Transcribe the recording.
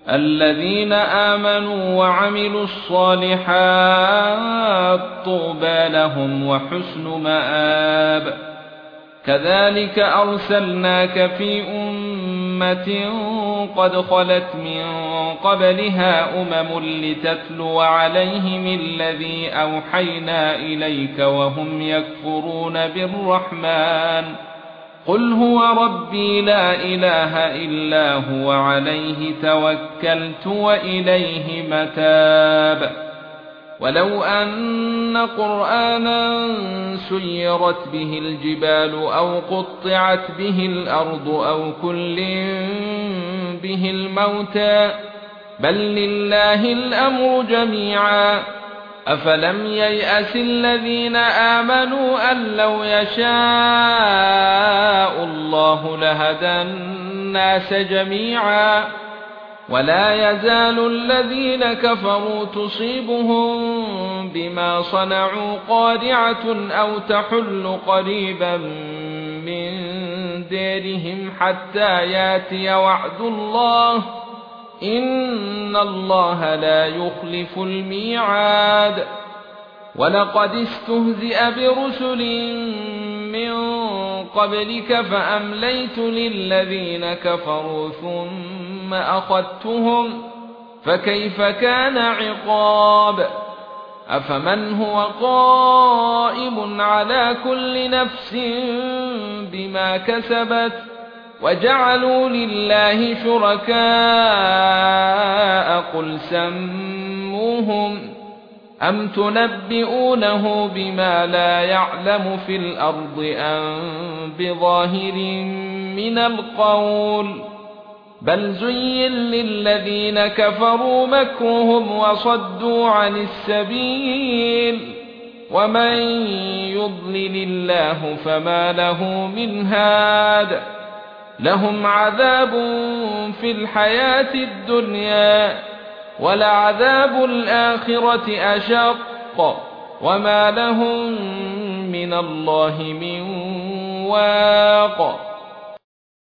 الذين آمنوا وعملوا الصالحات طوبى لهم وحسن مآب. كذلك أرسلناك في أمة قد خلت من قبلها لتتلو عليهم الذي أوحينا إليك وهم يكفرون بالرحمن. قل هو ربي لا إله إلا هو عليه توكلت وإليه متاب. ولو أن قرآنا سيرت به الجبال أو قطعت به الأرض أو كلم به الموتى بل لله الأمر جميعا. أفلم ييأس الذين آمنوا أن لو يشاء الله لهدى الناس جميعا. ولا يزال الذين كفروا تصيبهم بما صنعوا قارعة أو تحل قريبا من ديرهم حتى ياتي وعد الله إن الله لا يخلف الميعاد. ولقد استهزئ برسل من قبلك فأمليت للذين كفروا ثم أخذتهم فكيف كان عقاب. أفمن هو قائم على كل نفس بما كسبت وجعلوا لله شركاء قل سموهم أم تنبئونه بما لا يعلم في الأرض أم بظاهر من القول بل زين للذين كفروا مكرهم وصدوا عن السبيل ومن يضلل الله فما له من هاد. لهم عذاب في الحياة الدنيا ولعذاب الآخرة أشق وما لهم من الله من واق.